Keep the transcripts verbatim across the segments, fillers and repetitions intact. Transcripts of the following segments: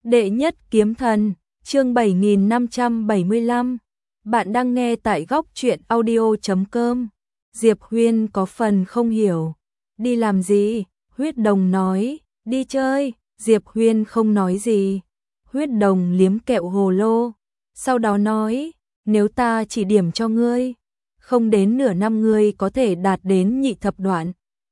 Đệ nhất kiếm thần, chương bảy nghìn năm trăm bảy mươi lăm. Bạn đang nghe tại góc truyện audio chấm com. Diệp Huyên có phần không hiểu. Đi làm gì? Huyết Đồng nói, đi chơi. Diệp Huyên không nói gì. Huyết Đồng liếm kẹo hồ lô. Sau đó nói, nếu ta chỉ điểm cho ngươi, không đến nửa năm ngươi có thể đạt đến nhị thập đoạn.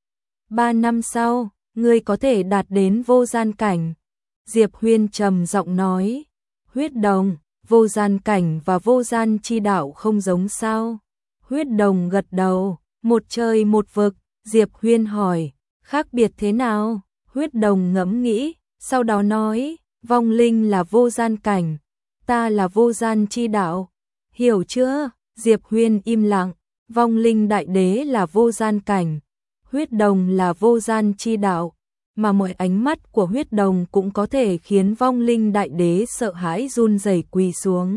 Ba năm sau, ngươi có thể đạt đến vô gian cảnh. Diệp Huyên trầm giọng nói, Huyết Đồng, vô gian cảnh và vô gian chi đạo không giống sao? Huyết Đồng gật đầu, một trời một vực. Diệp Huyên hỏi, khác biệt thế nào? Huyết Đồng ngẫm nghĩ, sau đó nói, vong linh là vô gian cảnh, ta là vô gian chi đạo. Hiểu chưa? Diệp Huyên im lặng, vong linh đại đế là vô gian cảnh, Huyết Đồng là vô gian chi đạo. Mà mọi ánh mắt của Huyết Đồng cũng có thể khiến vong linh đại đế sợ hãi run rẩy quỳ xuống.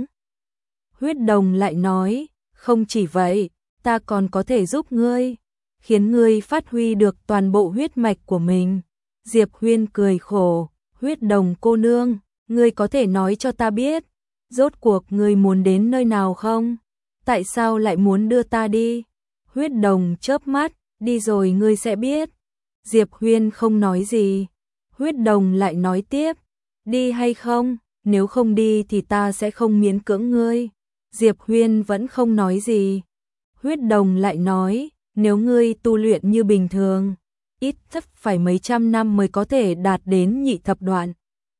Huyết Đồng lại nói, không chỉ vậy, ta còn có thể giúp ngươi, khiến ngươi phát huy được toàn bộ huyết mạch của mình. Diệp Huyên cười khổ, Huyết Đồng cô nương, ngươi có thể nói cho ta biết, rốt cuộc ngươi muốn đến nơi nào không? Tại sao lại muốn đưa ta đi? Huyết Đồng chớp mắt, đi rồi ngươi sẽ biết. Diệp Huyên không nói gì. Huyết Đồng lại nói tiếp, đi hay không? Nếu không đi thì ta sẽ không miễn cưỡng ngươi. Diệp Huyên vẫn không nói gì. Huyết Đồng lại nói, nếu ngươi tu luyện như bình thường, ít nhất phải mấy trăm năm mới có thể đạt đến nhị thập đoạn.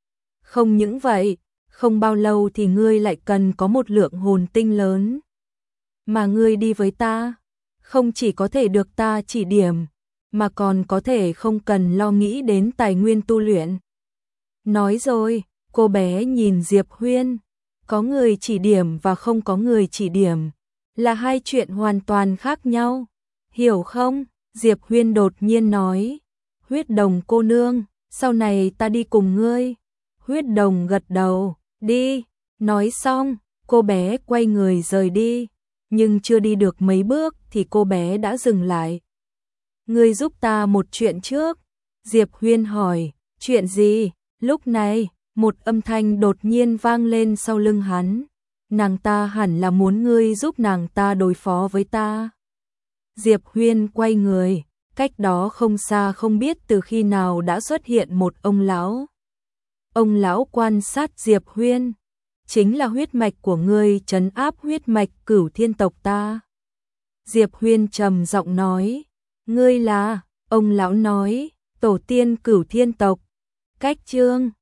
Không những vậy, không bao lâu thì ngươi lại cần có một lượng hồn tinh lớn. Mà ngươi đi với ta, không chỉ có thể được ta chỉ điểm, mà còn có thể không cần lo nghĩ đến tài nguyên tu luyện. Nói rồi, cô bé nhìn Diệp Huyên, có người chỉ điểm và không có người chỉ điểm, là hai chuyện hoàn toàn khác nhau. Hiểu không? Diệp Huyên đột nhiên nói, Huyết Đồng cô nương, sau này ta đi cùng ngươi. Huyết Đồng gật đầu, đi. Nói xong, cô bé quay người rời đi, nhưng chưa đi được mấy bước thì cô bé đã dừng lại. Ngươi giúp ta một chuyện trước. Diệp Huyên hỏi, chuyện gì? Lúc này, một âm thanh đột nhiên vang lên sau lưng hắn. Nàng ta hẳn là muốn ngươi giúp nàng ta đối phó với ta. Diệp Huyên quay người, cách đó không xa không biết từ khi nào đã xuất hiện một ông lão. Ông lão quan sát Diệp Huyên, chính là huyết mạch của ngươi trấn áp huyết mạch Cửu Thiên tộc ta. Diệp Huyên trầm giọng nói, ngươi là? Ông lão nói, tổ tiên Cửu Thiên tộc. Cách chương